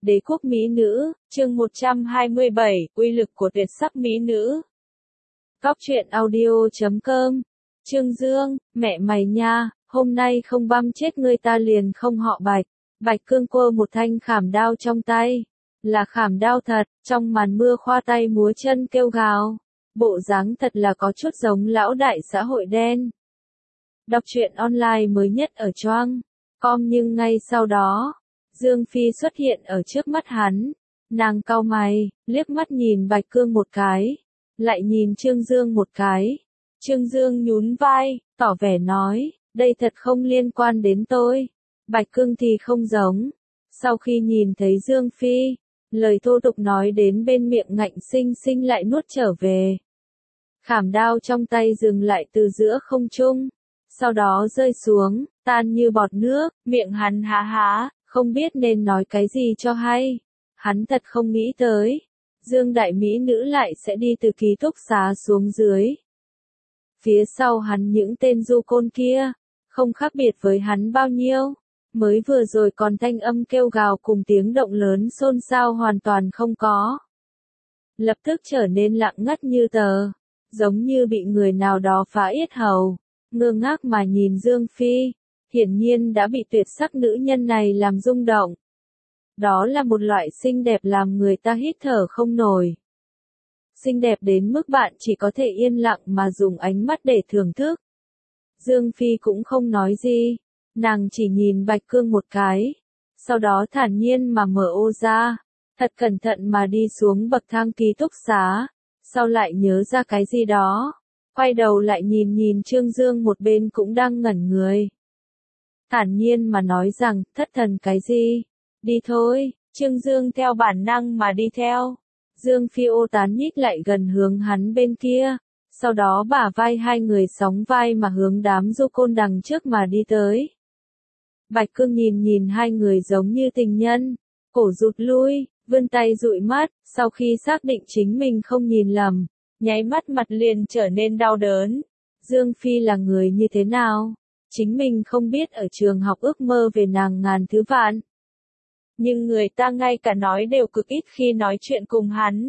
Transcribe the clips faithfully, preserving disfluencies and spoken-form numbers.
Đế quốc mỹ nữ, chương một trăm hai mươi bảy, uy lực của tuyệt sắc mỹ nữ. Góc truyện audio chấm com. Trương Dương, mẹ mày nha, hôm nay không băm chết ngươi ta liền không họ Bạch. Bạch Cương quơ một thanh khảm đao trong tay. Là khảm đao thật, trong màn mưa khoa tay múa chân kêu gào. Bộ dáng thật là có chút giống lão đại xã hội đen. Đọc truyện online mới nhất ở choang com nhưng ngay sau đó, Dương Phi xuất hiện ở trước mắt hắn. Nàng cau mày, liếc mắt nhìn Bạch Cương một cái, lại nhìn Trương Dương một cái. Trương Dương nhún vai, tỏ vẻ nói, đây thật không liên quan đến tôi. Bạch Cương thì không giống. Sau khi nhìn thấy Dương Phi, lời thô tục nói đến bên miệng ngạnh sinh sinh lại nuốt trở về. Khảm đao trong tay dừng lại từ giữa không trung, sau đó rơi xuống, tan như bọt nước, miệng hắn há há, không biết nên nói cái gì cho hay. Hắn thật không nghĩ tới, Dương đại mỹ nữ lại sẽ đi từ ký túc xá xuống dưới. Phía sau hắn những tên du côn kia, không khác biệt với hắn bao nhiêu. Mới vừa rồi còn thanh âm kêu gào cùng tiếng động lớn xôn xao hoàn toàn không có. Lập tức trở nên lặng ngắt như tờ, giống như bị người nào đó phá yết hầu, ngơ ngác mà nhìn Dương Phi, hiển nhiên đã bị tuyệt sắc nữ nhân này làm rung động. Đó là một loại xinh đẹp làm người ta hít thở không nổi. Xinh đẹp đến mức bạn chỉ có thể yên lặng mà dùng ánh mắt để thưởng thức. Dương Phi cũng không nói gì, nàng chỉ nhìn Bạch Cương một cái, sau đó thản nhiên mà mở ô ra, thật cẩn thận mà đi xuống bậc thang ký túc xá, sau lại nhớ ra cái gì đó, quay đầu lại nhìn nhìn Trương Dương một bên cũng đang ngẩn người. Thản nhiên mà nói rằng, thất thần cái gì, đi thôi. Trương Dương theo bản năng mà đi theo. Dương Phi ô tán nhích lại gần hướng hắn bên kia, sau đó bả vai hai người sóng vai mà hướng đám du côn đằng trước mà đi tới. Bạch Cương nhìn nhìn hai người giống như tình nhân, cổ rụt lui, vươn tay dụi mắt, sau khi xác định chính mình không nhìn lầm, nháy mắt mặt liền trở nên đau đớn. Dương Phi là người như thế nào? Chính mình không biết, ở trường học ước mơ về nàng ngàn thứ vạn. Nhưng người ta ngay cả nói đều cực ít khi nói chuyện cùng hắn.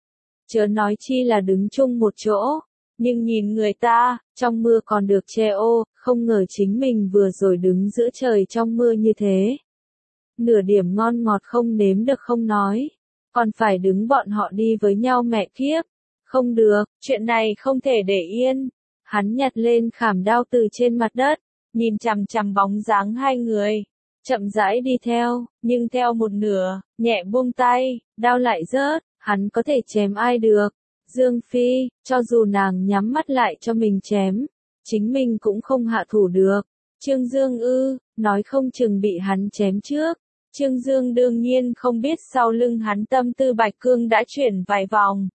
Chớ nói chi là đứng chung một chỗ. Nhưng nhìn người ta, trong mưa còn được che ô, không ngờ chính mình vừa rồi đứng giữa trời trong mưa như thế. Nửa điểm ngon ngọt không nếm được không nói. Còn phải đứng bọn họ đi với nhau mẹ kiếp. Không được, chuyện này không thể để yên. Hắn nhặt lên khảm đao từ trên mặt đất, nhìn chằm chằm bóng dáng hai người. Chậm rãi đi theo, nhưng theo một nửa, nhẹ buông tay, đao lại rớt, hắn có thể chém ai được. Dương Phi, cho dù nàng nhắm mắt lại cho mình chém, chính mình cũng không hạ thủ được. Trương Dương ư, nói không chừng bị hắn chém trước. Trương Dương đương nhiên không biết sau lưng hắn tâm tư Bạch Cương đã chuyển vài vòng.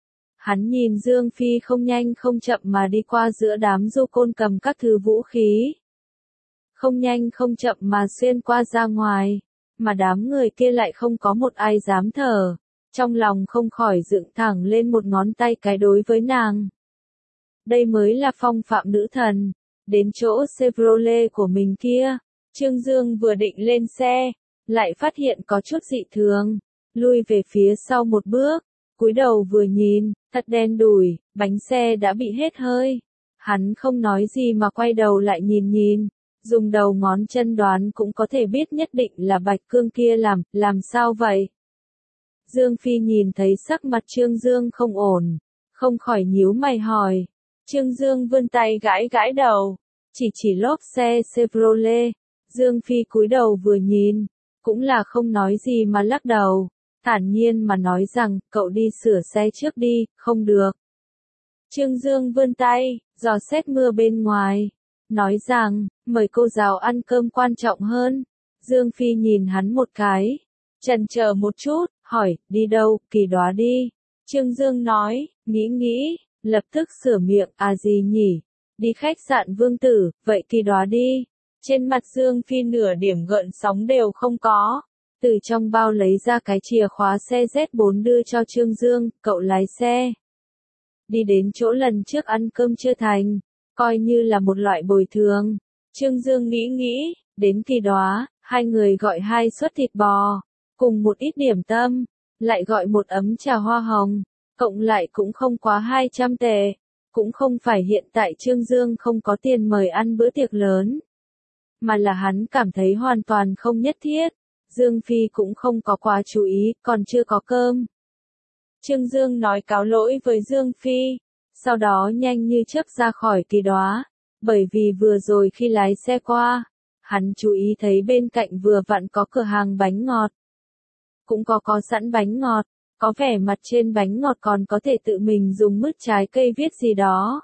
Hắn nhìn Dương Phi không nhanh không chậm mà đi qua giữa đám du côn cầm các thứ vũ khí. Không nhanh không chậm mà xuyên qua ra ngoài, mà đám người kia lại không có một ai dám thở, trong lòng không khỏi dựng thẳng lên một ngón tay cái đối với nàng. Đây mới là phong phạm nữ thần. Đến chỗ Chevrolet của mình kia, Trương Dương vừa định lên xe, lại phát hiện có chút dị thường, lui về phía sau một bước, cúi đầu vừa nhìn, thật đen đủi, bánh xe đã bị hết hơi. Hắn không nói gì mà quay đầu lại nhìn nhìn. Dùng đầu ngón chân đoán cũng có thể biết nhất định là Bạch Cương kia làm, làm sao vậy? Dương Phi nhìn thấy sắc mặt Trương Dương không ổn, không khỏi nhíu mày hỏi. Trương Dương vươn tay gãi gãi đầu, chỉ chỉ lốp xe Chevrolet. Dương Phi cúi đầu vừa nhìn, cũng là không nói gì mà lắc đầu, thản nhiên mà nói rằng, cậu đi sửa xe trước đi, không được. Trương Dương vươn tay, dò xét mưa bên ngoài, nói rằng, mời cô giáo ăn cơm quan trọng hơn. Dương Phi nhìn hắn một cái, chần chờ một chút, hỏi, đi đâu, Kỳ Đóa đi. Trương Dương nói, nghĩ nghĩ, lập tức sửa miệng, à gì nhỉ, đi khách sạn Vương Tử, vậy Kỳ Đóa đi. Trên mặt Dương Phi nửa điểm gợn sóng đều không có, từ trong bao lấy ra cái chìa khóa xe Z bốn đưa cho Trương Dương, cậu lái xe. Đi đến chỗ lần trước ăn cơm chưa thành, coi như là một loại bồi thường. Trương Dương nghĩ nghĩ, đến Kỳ Đóa, hai người gọi hai suất thịt bò, cùng một ít điểm tâm, lại gọi một ấm trà hoa hồng, cộng lại cũng không quá hai trăm tệ. Cũng không phải hiện tại Trương Dương không có tiền mời ăn bữa tiệc lớn, mà là hắn cảm thấy hoàn toàn không nhất thiết. Dương Phi cũng không có quá chú ý, còn chưa có cơm. Trương Dương nói cáo lỗi với Dương Phi, sau đó nhanh như chớp ra khỏi Kỳ Đóa, bởi vì vừa rồi khi lái xe qua, hắn chú ý thấy bên cạnh vừa vặn có cửa hàng bánh ngọt. Cũng có có sẵn bánh ngọt, có vẻ mặt trên bánh ngọt còn có thể tự mình dùng mứt trái cây viết gì đó.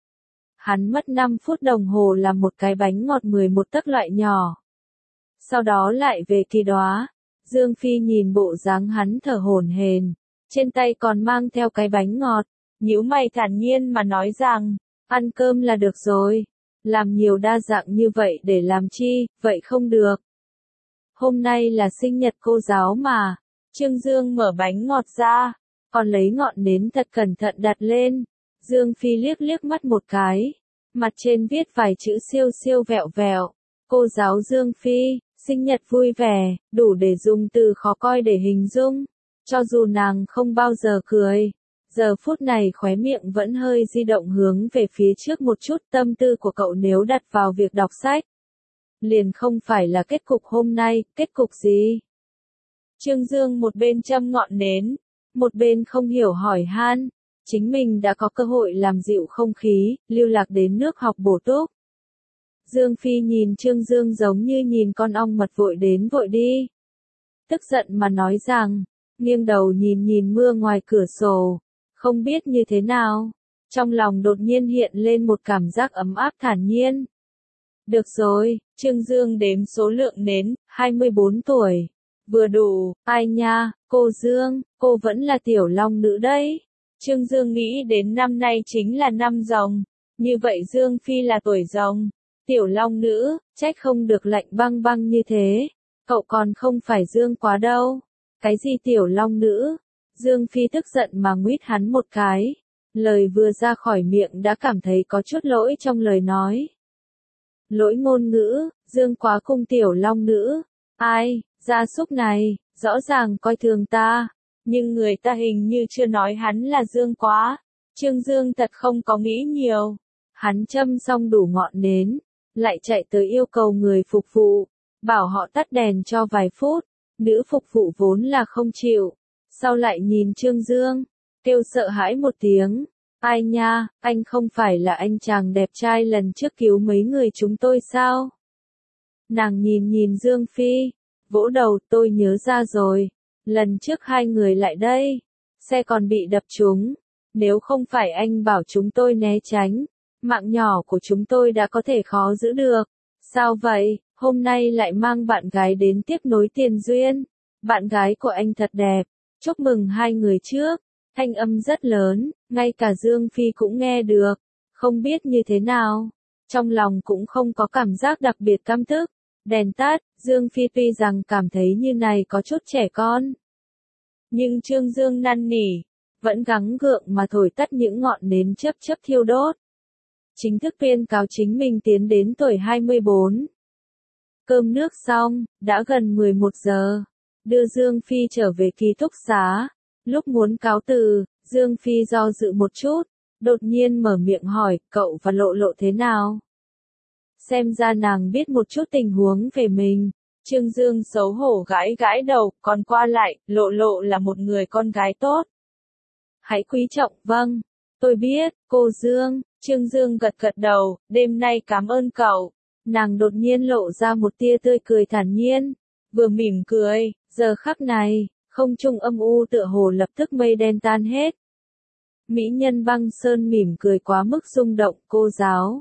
Hắn mất năm phút đồng hồ làm một cái bánh ngọt mười một tấc loại nhỏ. Sau đó lại về Kỳ Đóa, Dương Phi nhìn bộ dáng hắn thở hổn hển, trên tay còn mang theo cái bánh ngọt, nhíu mày thản nhiên mà nói rằng, ăn cơm là được rồi, làm nhiều đa dạng như vậy để làm chi, vậy không được. Hôm nay là sinh nhật cô giáo mà. Trương Dương mở bánh ngọt ra, còn lấy ngọn nến thật cẩn thận đặt lên. Dương Phi liếc liếc mắt một cái, mặt trên viết vài chữ siêu siêu vẹo vẹo. Cô giáo Dương Phi, sinh nhật vui vẻ, đủ để dùng từ khó coi để hình dung. Cho dù nàng không bao giờ cười, giờ phút này khóe miệng vẫn hơi di động hướng về phía trước một chút. Tâm tư của cậu nếu đặt vào việc đọc sách, liền không phải là kết cục hôm nay. Kết cục gì? Trương Dương một bên châm ngọn nến, một bên không hiểu hỏi han, chính mình đã có cơ hội làm dịu không khí, lưu lạc đến nước học bổ túc. Dương Phi nhìn Trương Dương giống như nhìn con ong mật vội đến vội đi. Tức giận mà nói rằng, nghiêng đầu nhìn nhìn mưa ngoài cửa sổ, không biết như thế nào, trong lòng đột nhiên hiện lên một cảm giác ấm áp thản nhiên. Được rồi, Trương Dương đếm số lượng nến, hai mươi bốn tuổi. Vừa đủ, ai nha, cô Dương, cô vẫn là tiểu long nữ đấy. Trương Dương nghĩ đến năm nay chính là năm rồng, như vậy Dương Phi là tuổi rồng. Tiểu long nữ, trách không được lạnh băng băng như thế, cậu còn không phải Dương quá đâu. Cái gì tiểu long nữ? Dương Phi tức giận mà nguyết hắn một cái, lời vừa ra khỏi miệng đã cảm thấy có chút lỗi trong lời nói. Lỗi ngôn ngữ, Dương quá cung tiểu long nữ, ai? Gia súc này, rõ ràng coi thường ta, nhưng người ta hình như chưa nói hắn là Dương quá. Trương Dương thật không có nghĩ nhiều. Hắn châm xong đủ ngọn nến, lại chạy tới yêu cầu người phục vụ, bảo họ tắt đèn cho vài phút. Nữ phục vụ vốn là không chịu, sau lại nhìn Trương Dương, kêu sợ hãi một tiếng. Ai nha, anh không phải là anh chàng đẹp trai lần trước cứu mấy người chúng tôi sao? Nàng nhìn nhìn Dương Phi, vỗ đầu, tôi nhớ ra rồi, lần trước hai người lại đây, xe còn bị đập trúng, nếu không phải anh bảo chúng tôi né tránh, mạng nhỏ của chúng tôi đã có thể khó giữ được. Sao vậy, hôm nay lại mang bạn gái đến tiếp nối tiền duyên, bạn gái của anh thật đẹp, chúc mừng hai người trước. Thanh âm rất lớn, ngay cả Dương Phi cũng nghe được, không biết như thế nào, trong lòng cũng không có cảm giác đặc biệt căm tức. Đèn tắt, Dương Phi tuy rằng cảm thấy như này có chút trẻ con, nhưng Trương Dương năn nỉ, vẫn gắng gượng mà thổi tắt những ngọn nến chớp chớp thiêu đốt. Chính thức tuyên cáo chính mình tiến đến tuổi hai mươi bốn. Cơm nước xong, đã gần mười một giờ, đưa Dương Phi trở về ký túc xá. Lúc muốn cáo từ, Dương Phi do dự một chút, đột nhiên mở miệng hỏi, cậu và Lộ Lộ thế nào? Xem ra nàng biết một chút tình huống về mình. Trương Dương xấu hổ gãi gãi đầu, còn qua lại, Lộ Lộ là một người con gái tốt. Hãy quý trọng, vâng, tôi biết, cô Dương. Trương Dương gật gật đầu, đêm nay cảm ơn cậu. Nàng đột nhiên lộ ra một tia tươi cười thản nhiên, vừa mỉm cười, giờ khắc này, không trung âm u tựa hồ lập tức mây đen tan hết. Mỹ nhân Băng Sơn mỉm cười quá mức rung động, cô giáo.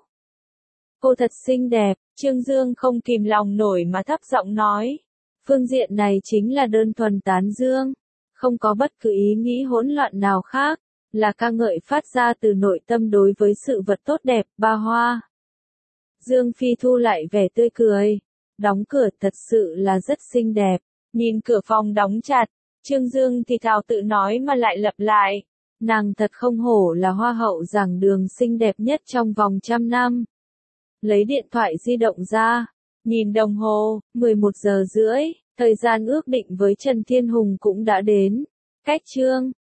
Cô thật xinh đẹp, Trương Dương không kìm lòng nổi mà thấp giọng nói. Phương diện này chính là đơn thuần tán dương, không có bất cứ ý nghĩ hỗn loạn nào khác, là ca ngợi phát ra từ nội tâm đối với sự vật tốt đẹp, ba hoa. Dương Phi thu lại vẻ tươi cười, đóng cửa thật sự là rất xinh đẹp, nhìn cửa phòng đóng chặt, Trương Dương thì thào tự nói mà lại lặp lại. Nàng thật không hổ là hoa hậu giảng đường xinh đẹp nhất trong vòng trăm năm. Lấy điện thoại di động ra, nhìn đồng hồ, mười một giờ rưỡi, Thời gian ước định với Trần Thiên Hùng cũng đã đến. Cách chương